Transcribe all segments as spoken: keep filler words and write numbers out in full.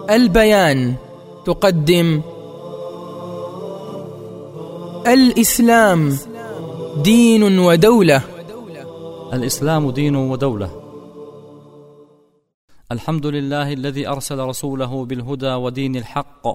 البيان تقدم الإسلام دين ودولة. الإسلام دين ودولة. الحمد لله الذي أرسل رسوله بالهدى ودين الحق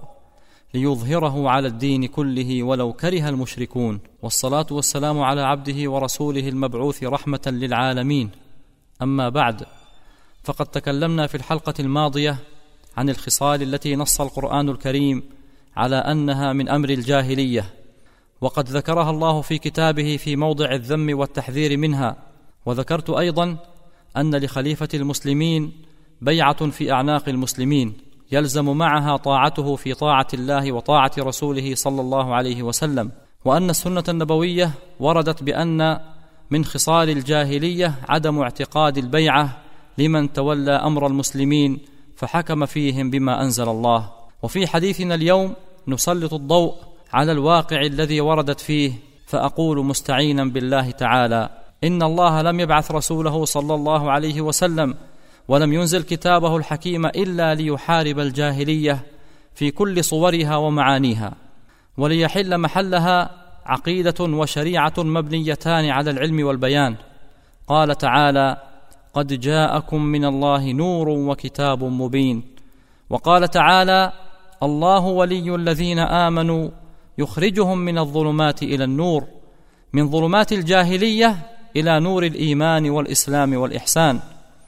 ليظهره على الدين كله ولو كره المشركون، والصلاة والسلام على عبده ورسوله المبعوث رحمة للعالمين. أما بعد، فقد تكلمنا في الحلقة الماضية عن الخصال التي نص القرآن الكريم على أنها من أمر الجاهلية، وقد ذكرها الله في كتابه في موضع الذم والتحذير منها. وذكرت أيضا أن لخليفة المسلمين بيعة في أعناق المسلمين يلزم معها طاعته في طاعة الله وطاعة رسوله صلى الله عليه وسلم، وأن السنة النبوية وردت بأن من خصال الجاهلية عدم اعتقاد البيعة لمن تولى أمر المسلمين فحكم فيهم بما أنزل الله. وفي حديثنا اليوم نسلط الضوء على الواقع الذي وردت فيه، فأقول مستعينا بالله تعالى: إن الله لم يبعث رسوله صلى الله عليه وسلم ولم ينزل كتابه الحكيم إلا ليحارب الجاهلية في كل صورها ومعانيها، وليحل محلها عقيدة وشريعة مبنيتان على العلم والبيان. قال تعالى: قد جاءكم من الله نور وكتاب مبين. وقال تعالى: الله ولي الذين آمنوا يخرجهم من الظلمات إلى النور، من ظلمات الجاهلية إلى نور الإيمان والإسلام والإحسان.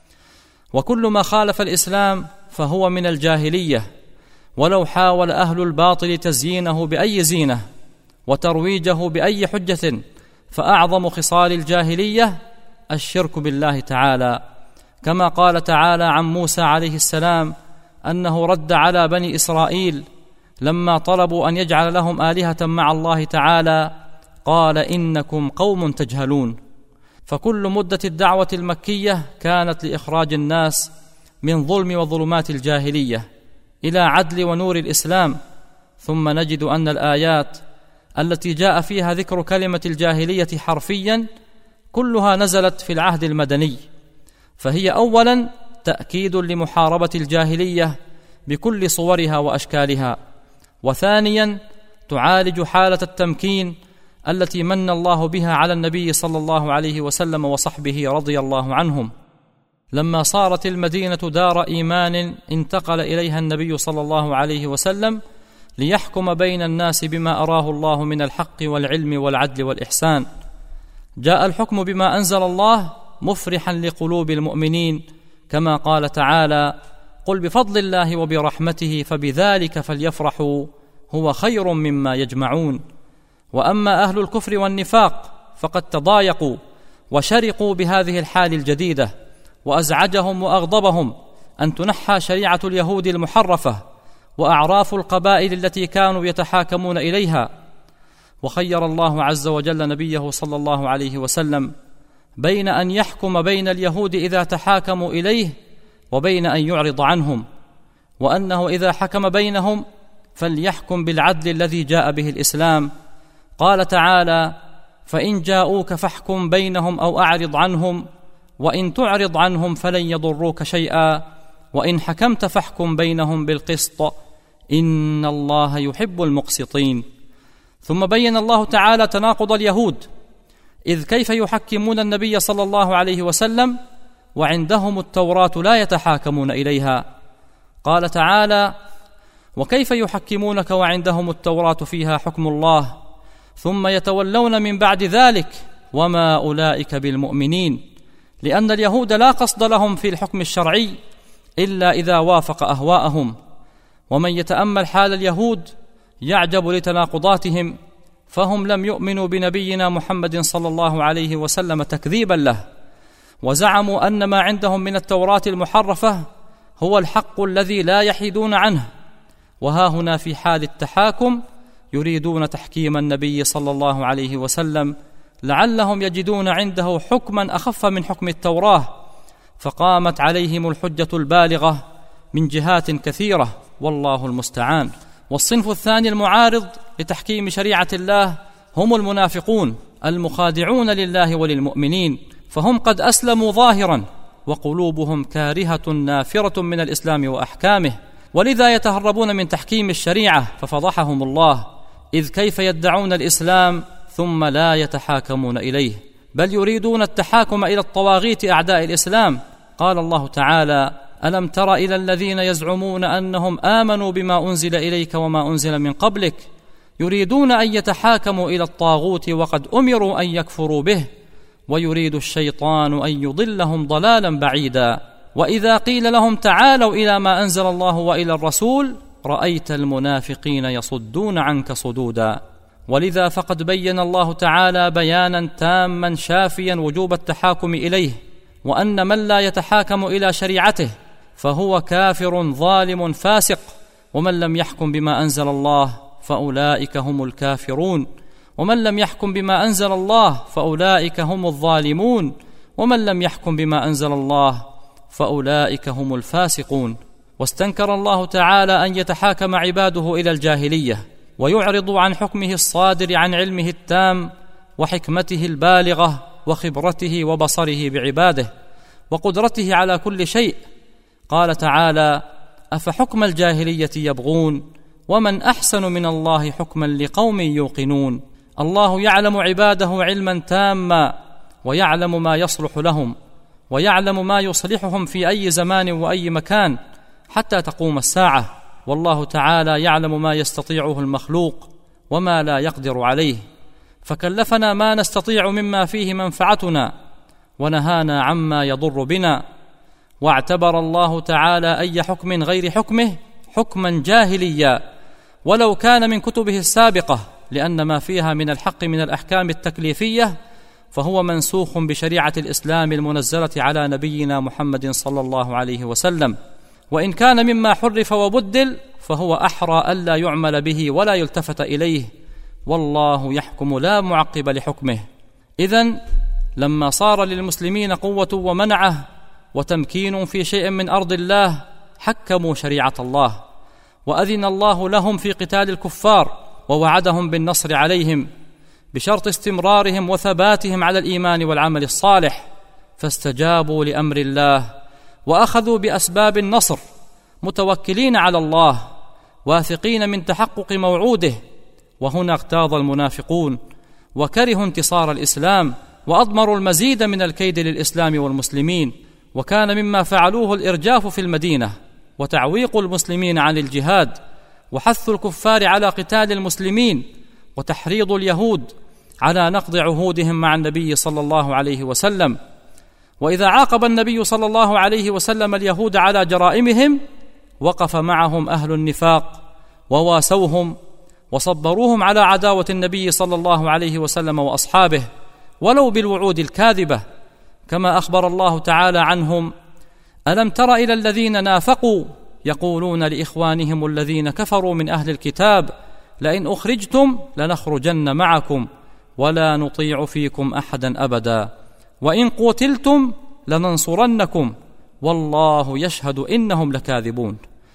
وكل ما خالف الإسلام فهو من الجاهلية، ولو حاول أهل الباطل تزيينه بأي زينة وترويجه بأي حجة، فأعظم خصال الجاهلية الشرك بالله تعالى، كما قال تعالى عن موسى عليه السلام أنه رد على بني إسرائيل لما طلبوا أن يجعل لهم آلهة مع الله تعالى، قال: إنكم قوم تجهلون. فكل مدة الدعوة المكية كانت لإخراج الناس من ظلم وظلمات الجاهلية إلى عدل ونور الإسلام. ثم نجد أن الآيات التي جاء فيها ذكر كلمة الجاهلية حرفيا كلها نزلت في العهد المدني، فهي أولا تأكيد لمحاربة الجاهلية بكل صورها وأشكالها، وثانيا تعالج حالة التمكين التي من الله بها على النبي صلى الله عليه وسلم وصحبه رضي الله عنهم. لما صارت المدينة دار إيمان انتقل إليها النبي صلى الله عليه وسلم ليحكم بين الناس بما أراه الله من الحق والعلم والعدل والإحسان. جاء الحكم بما أنزل الله مفرحا لقلوب المؤمنين، كما قال تعالى: قل بفضل الله وبرحمته فبذلك فليفرحوا هو خير مما يجمعون. وأما أهل الكفر والنفاق فقد تضايقوا وشرقوا بهذه الحال الجديدة، وأزعجهم وأغضبهم أن تنحى شريعة اليهود المحرفة وأعراف القبائل التي كانوا يتحاكمون إليها. وخير الله عز وجل نبيه صلى الله عليه وسلم بين أن يحكم بين اليهود إذا تحاكموا إليه وبين أن يعرض عنهم، وأنه إذا حكم بينهم فليحكم بالعدل الذي جاء به الإسلام. قال تعالى: فإن جاءوك فاحكم بينهم أو أعرض عنهم، وإن تعرض عنهم فلن يضروك شيئا، وإن حكمت فاحكم بينهم بالقسط إن الله يحب المقسطين. ثم بين الله تعالى تناقض اليهود، إذ كيف يحكمون النبي صلى الله عليه وسلم وعندهم التوراة لا يتحاكمون إليها. قال تعالى: وكيف يحكمونك وعندهم التوراة فيها حكم الله ثم يتولون من بعد ذلك وما أولئك بالمؤمنين. لأن اليهود لا قصد لهم في الحكم الشرعي إلا إذا وافق أهواءهم. ومن يتأمل حال اليهود يعجب لتناقضاتهم، فهم لم يؤمنوا بنبينا محمد صلى الله عليه وسلم تكذيبا له، وزعموا أن ما عندهم من التوراة المحرفة هو الحق الذي لا يحيدون عنه. وها هنا في حال التحاكم يريدون تحكيم النبي صلى الله عليه وسلم لعلهم يجدون عنده حكما أخف من حكم التوراة، فقامت عليهم الحجة البالغة من جهات كثيرة، والله المستعان. والصنف الثاني المعارض لتحكيم شريعة الله هم المنافقون المخادعون لله وللمؤمنين، فهم قد أسلموا ظاهرا وقلوبهم كارهة نافرة من الإسلام وأحكامه، ولذا يتهربون من تحكيم الشريعة ففضحهم الله، إذ كيف يدعون الإسلام ثم لا يتحاكمون إليه، بل يريدون التحاكم إلى الطواغيت أعداء الإسلام. قال الله تعالى: ألم تر إلى الذين يزعمون أنهم آمنوا بما أنزل إليك وما أنزل من قبلك يريدون أن يتحاكموا إلى الطاغوت وقد أمروا أن يكفروا به ويريد الشيطان أن يضلهم ضلالا بعيدا. وإذا قيل لهم تعالوا إلى ما أنزل الله وإلى الرسول رأيت المنافقين يصدون عنك صدودا. ولذا فقد بين الله تعالى بيانا تاما شافيا وجوب التحاكم إليه، وأن من لا يتحاكم إلى شريعته فهو كافر ظالم فاسق، ومن لم يحكم بما أنزل الله فأولئك هم الكافرون، ومن لم يحكم بما أنزل الله فأولئك هم الظالمون، ومن لم يحكم بما أنزل الله فأولئك هم الفاسقون. واستنكر الله تعالى أن يتحاكم عباده إلى الجاهلية ويعرض عن حكمه الصادر عن علمه التام وحكمته البالغة وخبرته وبصره بعباده وقدرته على كل شيء. قال تعالى: أفحكم الجاهلية يبغون ومن أحسن من الله حكما لقوم يوقنون. الله يعلم عباده علما تاما، ويعلم ما يصلح لهم، ويعلم ما يصلحهم في أي زمان وأي مكان حتى تقوم الساعة. والله تعالى يعلم ما يستطيعه المخلوق وما لا يقدر عليه، فكلفنا ما نستطيع مما فيه منفعتنا ونهانا عما يضر بنا. واعتبر الله تعالى أي حكم غير حكمه حكما جاهليا ولو كان من كتبه السابقة، لأن ما فيها من الحق من الأحكام التكليفية فهو منسوخ بشريعة الإسلام المنزلة على نبينا محمد صلى الله عليه وسلم، وإن كان مما حرف وبدل فهو أحرى ألا يعمل به ولا يلتفت إليه، والله يحكم لا معقب لحكمه. إذن لما صار للمسلمين قوة ومنعة وتمكين في شيء من أرض الله حكموا شريعة الله، وأذن الله لهم في قتال الكفار ووعدهم بالنصر عليهم بشرط استمرارهم وثباتهم على الإيمان والعمل الصالح، فاستجابوا لأمر الله وأخذوا بأسباب النصر متوكلين على الله واثقين من تحقق موعوده. وهنا اغتاظ المنافقون وكرهوا انتصار الإسلام وأضمروا المزيد من الكيد للإسلام والمسلمين، وكان مما فعلوه الإرجاف في المدينة وتعويق المسلمين عن الجهاد وحث الكفار على قتال المسلمين وتحريض اليهود على نقض عهودهم مع النبي صلى الله عليه وسلم. وإذا عاقب النبي صلى الله عليه وسلم اليهود على جرائمهم وقف معهم أهل النفاق وواسوهم وصبروهم على عداوة النبي صلى الله عليه وسلم وأصحابه ولو بالوعود الكاذبة، كما أخبر الله تعالى عنهم: ألم تر إلى الذين نافقوا يقولون لإخوانهم الذين كفروا من أهل الكتاب لئن أخرجتم لنخرجن معكم ولا نطيع فيكم أحدا أبدا وإن قتلتم لننصرنكم والله يشهد إنهم لكاذبون.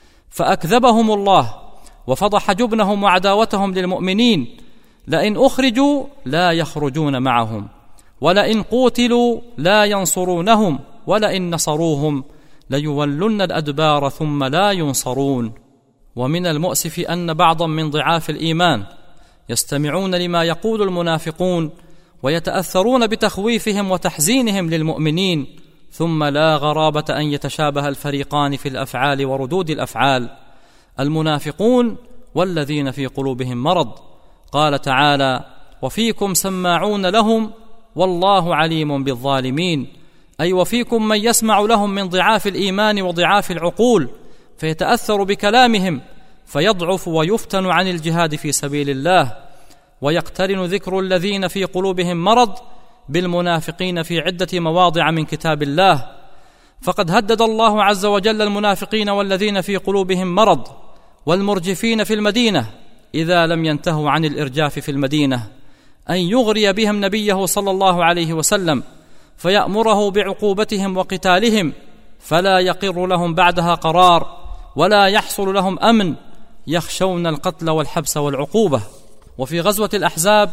فأكذبهم الله وفضح جبنهم وعداوتهم للمؤمنين، لئن أخرجوا لا يخرجون معهم ولئن قوتلوا لا ينصرونهم ولئن نصروهم ليولن الأدبار ثم لا ينصرون. ومن المؤسف أن بعضا من ضعاف الإيمان يستمعون لما يقول المنافقون ويتأثرون بتخويفهم وتحزينهم للمؤمنين، ثم لا غرابة أن يتشابه الفريقان في الأفعال وردود الأفعال: المنافقون والذين في قلوبهم مرض. قال تعالى: وفيكم سماعون لهم والله عليم بالظالمين، أي وفيكم من يسمع لهم من ضعاف الإيمان وضعاف العقول فيتأثر بكلامهم فيضعف ويفتن عن الجهاد في سبيل الله. ويقترن ذكر الذين في قلوبهم مرض بالمنافقين في عدة مواضع من كتاب الله، فقد هدد الله عز وجل المنافقين والذين في قلوبهم مرض والمرجفين في المدينة إذا لم ينتهوا عن الإرجاف في المدينة أن يغري بهم نبيه صلى الله عليه وسلم فيأمره بعقوبتهم وقتالهم، فلا يقر لهم بعدها قرار ولا يحصل لهم أمن، يخشون القتل والحبس والعقوبة. وفي غزوة الأحزاب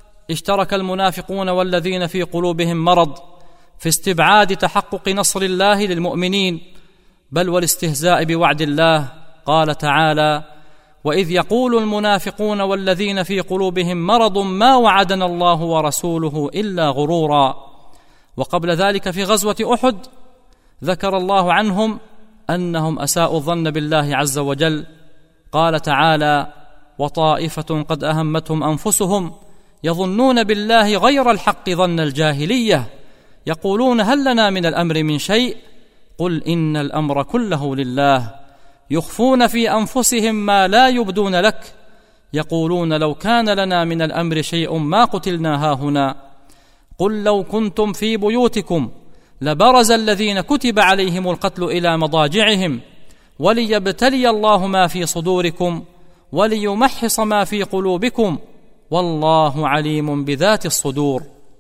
اشترك المنافقون والذين في قلوبهم مرض في استبعاد تحقق نصر الله للمؤمنين، بل والاستهزاء بوعد الله قال تعالى: وإذ يقول المنافقون والذين في قلوبهم مرض ما وعدنا الله ورسوله إلا غرورا. وقبل ذلك في غزوة أحد ذكر الله عنهم أنهم أساءوا الظن بالله عز وجل، قال تعالى: وطائفة قد أهمتهم أنفسهم يظنون بالله غير الحق ظن الجاهلية يقولون هل لنا من الأمر من شيء قل إن الأمر كله لله يخفون في أنفسهم ما لا يبدون لك يقولون لو كان لنا من الأمر شيء ما قتلنا هاهنا قل لو كنتم في بيوتكم لبرز الذين كتب عليهم القتل إلى مضاجعهم وليبتلي الله ما في صدوركم وليمحص ما في قلوبكم والله عليم بذات الصدور.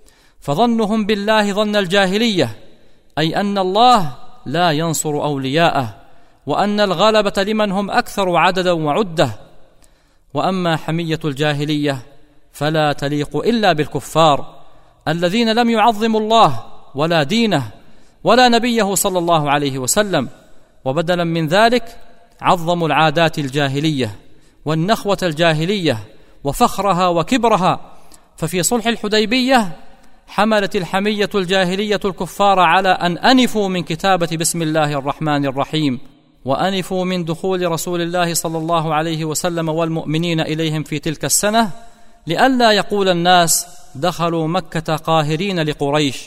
فظنهم بالله ظن الجاهلية، أي أن الله لا ينصر أولياءه، وأن الغلبة لمن هم أكثر عددا وعدة. وأما حمية الجاهلية فلا تليق إلا بالكفار الذين لم يعظموا الله ولا دينه ولا نبيه صلى الله عليه وسلم، وبدلا من ذلك عظموا العادات الجاهلية والنخوة الجاهلية وفخرها وكبرها. ففي صلح الحديبية حملت الحمية الجاهلية الكفار على أن أنفوا من كتابة بسم الله الرحمن الرحيم، وأنفوا من دخول رسول الله صلى الله عليه وسلم والمؤمنين إليهم في تلك السنة، لئلا يقول الناس دخلوا مكة قاهرين لقريش.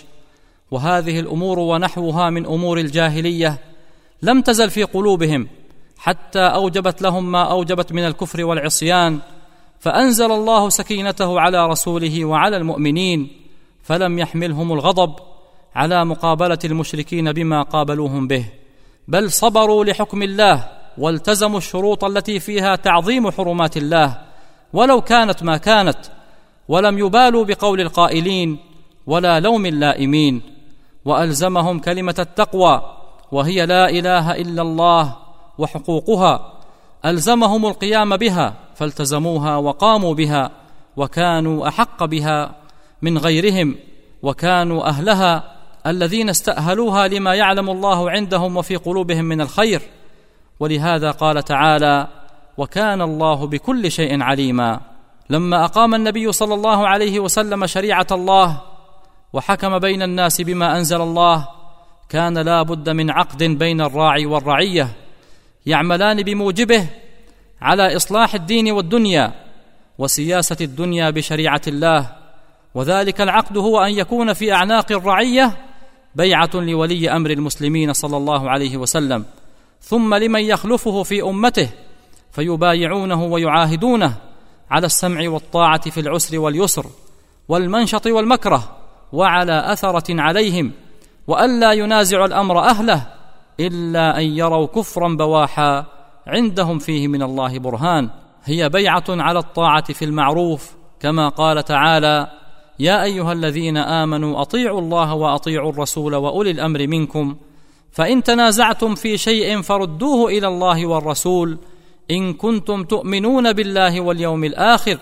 وهذه الأمور ونحوها من أمور الجاهلية لم تزل في قلوبهم حتى أوجبت لهم ما أوجبت من الكفر والعصيان، فأنزل الله سكينته على رسوله وعلى المؤمنين، فلم يحملهم الغضب على مقابلة المشركين بما قابلوهم به، بل صبروا لحكم الله والتزموا الشروط التي فيها تعظيم حرمات الله ولو كانت ما كانت، ولم يبالوا بقول القائلين ولا لوم اللائمين. وألزمهم كلمة التقوى وهي لا إله إلا الله وحقوقها، ألزمهم القيام بها فالتزموها وقاموا بها، وكانوا أحق بها من غيرهم، وكانوا أهلها الذين استأهلوها لما يعلم الله عندهم وفي قلوبهم من الخير. ولهذا قال تعالى: وكان الله بكل شيء عليما. لما أقام النبي صلى الله عليه وسلم شريعة الله وحكم بين الناس بما أنزل الله، كان لا بد من عقد بين الراعي والرعية يعملان بموجبه على إصلاح الدين والدنيا وسياسة الدنيا بشريعة الله. وذلك العقد هو أن يكون في أعناق الرعية بيعة لولي أمر المسلمين صلى الله عليه وسلم، ثم لمن يخلفه في أمته فيبايعونه ويعاهدونه على السمع والطاعة في العسر واليسر والمنشط والمكره، وعلى أثرة عليهم، وألا ينازع الأمر أهله إلا أن يروا كفرا بواحا عندهم فيه من الله برهان. هي بيعة على الطاعة في المعروف، كما قال تعالى: يا أيها الذين آمنوا أطيعوا الله وأطيعوا الرسول وأولي الأمر منكم، فإن تنازعتم في شيء فردوه إلى الله والرسول إن كنتم تؤمنون بالله واليوم الآخر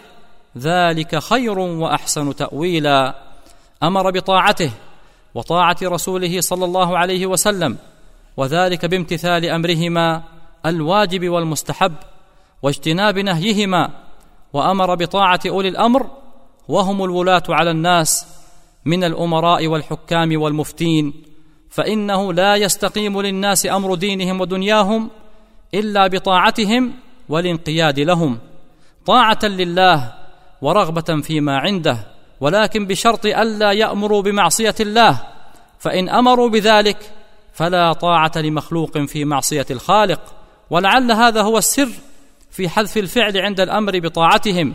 ذلك خير وأحسن تأويلا. أمر بطاعته وطاعة رسوله صلى الله عليه وسلم، وذلك بامتثال أمرهما الواجب والمستحب واجتناب نهيهما، وأمر بطاعة أولي الأمر وهم الولاة على الناس من الأمراء والحكام والمفتين، فإنه لا يستقيم للناس أمر دينهم ودنياهم إلا بطاعتهم والانقياد لهم، طاعة لله ورغبة فيما عنده، ولكن بشرط ألا يأمروا بمعصية الله، فإن أمروا بذلك فلا طاعة لمخلوق في معصية الخالق. ولعل هذا هو السر في حذف الفعل عند الأمر بطاعتهم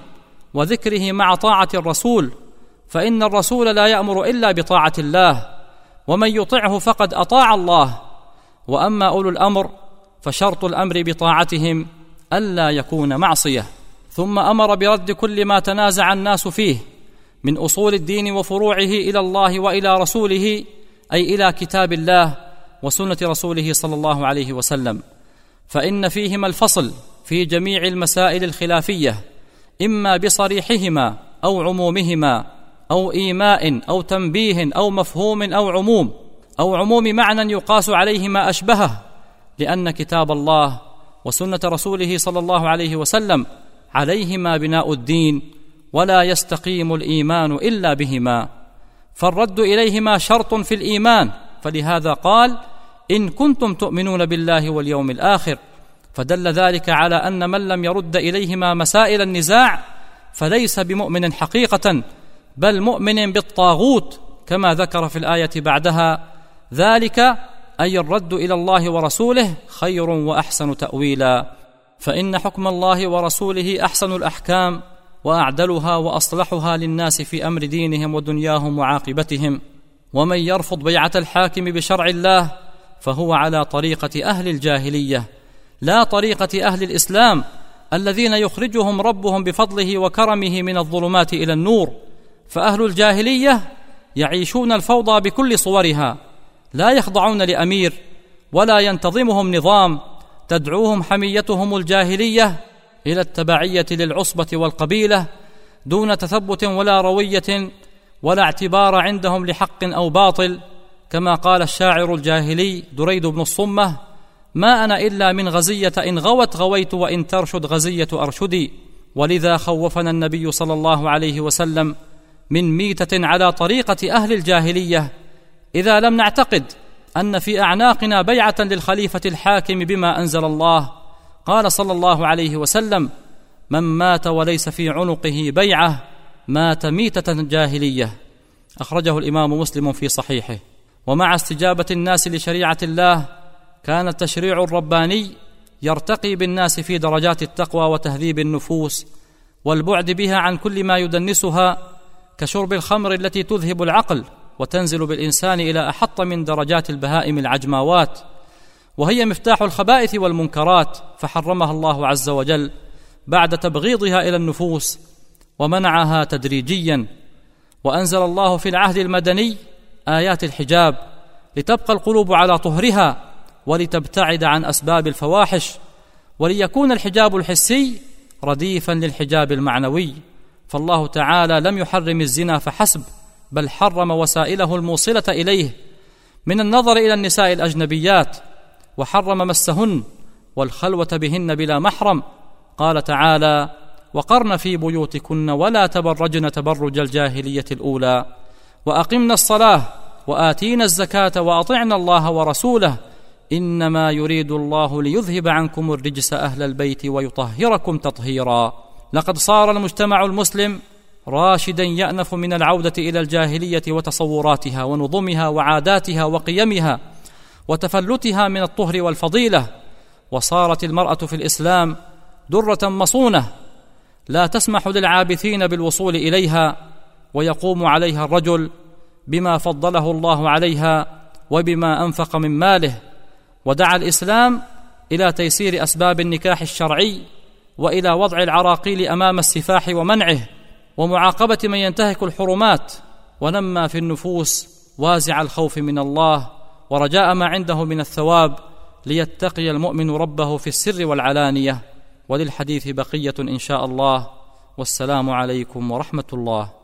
وذكره مع طاعة الرسول، فإن الرسول لا يأمر إلا بطاعة الله، ومن يطعه فقد أطاع الله. وأما أولو الأمر فشرط الأمر بطاعتهم ألا يكون معصية. ثم أمر برد كل ما تنازع الناس فيه من أصول الدين وفروعه إلى الله وإلى رسوله، أي إلى كتاب الله وسنة رسوله صلى الله عليه وسلم، فإن فيهما الفصل في جميع المسائل الخلافية، إما بصريحهما أو عمومهما أو إيماء أو تنبيه أو مفهوم أو عموم أو عموم معنى يقاس عليه ما أشبهه، لأن كتاب الله وسنة رسوله صلى الله عليه وسلم عليهما بناء الدين، ولا يستقيم الإيمان إلا بهما، فالرد إليهما شرط في الإيمان، فلهذا قال: إن كنتم تؤمنون بالله واليوم الآخر، فدل ذلك على أن من لم يرد إليهما مسائل النزاع فليس بمؤمن حقيقة، بل مؤمن بالطاغوت، كما ذكر في الآية بعدها: ذلك أي الرد إلى الله ورسوله خير وأحسن تأويلا، فإن حكم الله ورسوله أحسن الأحكام وأعدلها وأصلحها للناس في أمر دينهم ودنياهم وعاقبتهم. ومن يرفض بيعة الحاكم بشرع الله فهو على طريقة أهل الجاهلية، لا طريقة أهل الإسلام الذين يخرجهم ربهم بفضله وكرمه من الظلمات إلى النور. فأهل الجاهلية يعيشون الفوضى بكل صورها، لا يخضعون لأمير ولا ينتظمهم نظام، تدعوهم حميتهم الجاهلية إلى التبعية للعصبة والقبيلة دون تثبت ولا روية ولا اعتبار عندهم لحق أو باطل، كما قال الشاعر الجاهلي دريد بن الصمة: ما أنا إلا من غزية، إن غوت غويت وإن ترشد غزية أرشدي. ولذا خوفنا النبي صلى الله عليه وسلم من ميتة على طريقة أهل الجاهلية إذا لم نعتقد أن في أعناقنا بيعة للخليفة الحاكم بما أنزل الله. قال صلى الله عليه وسلم: من مات وليس في عنقه بيعة مات ميتة جاهلية. أخرجه الإمام مسلم في صحيحه. ومع استجابة الناس لشريعة الله كان التشريع الرباني يرتقي بالناس في درجات التقوى وتهذيب النفوس والبعد بها عن كل ما يدنسها، كشرب الخمر التي تذهب العقل وتنزل بالإنسان إلى أحط من درجات البهائم العجماوات، وهي مفتاح الخبائث والمنكرات، فحرمها الله عز وجل بعد تبغيضها إلى النفوس ومنعها تدريجيا. وأنزل الله في العهد المدني آيات الحجاب لتبقى القلوب على طهرها ولتبتعد عن أسباب الفواحش، وليكون الحجاب الحسي رديفا للحجاب المعنوي. فالله تعالى لم يحرم الزنا فحسب، بل حرم وسائله الموصلة إليه من النظر إلى النساء الأجنبيات، وحرم مسهن والخلوة بهن بلا محرم. قال تعالى: وقرن في بيوتكن ولا تبرجن تبرج الجاهلية الأولى وأقمنا الصلاة وآتينا الزكاة وأطعنا الله ورسوله إنما يريد الله ليذهب عنكم الرجس أهل البيت ويطهركم تطهيرا. لقد صار المجتمع المسلم راشدا يأنف من العودة إلى الجاهلية وتصوراتها ونظمها وعاداتها وقيمها وتفلتها من الطهر والفضيلة، وصارت المرأة في الإسلام درة مصونة لا تسمح للعابثين بالوصول إليها، ويقوم عليها الرجل بما فضله الله عليها وبما أنفق من ماله. ودعا الإسلام إلى تيسير أسباب النكاح الشرعي وإلى وضع العراقيل أمام السفاح ومنعه ومعاقبة من ينتهك الحرمات، ونمى في النفوس وازع الخوف من الله ورجاء ما عنده من الثواب ليتقي المؤمن ربه في السر والعلانية. وللحديث بقية إن شاء الله، والسلام عليكم ورحمة الله.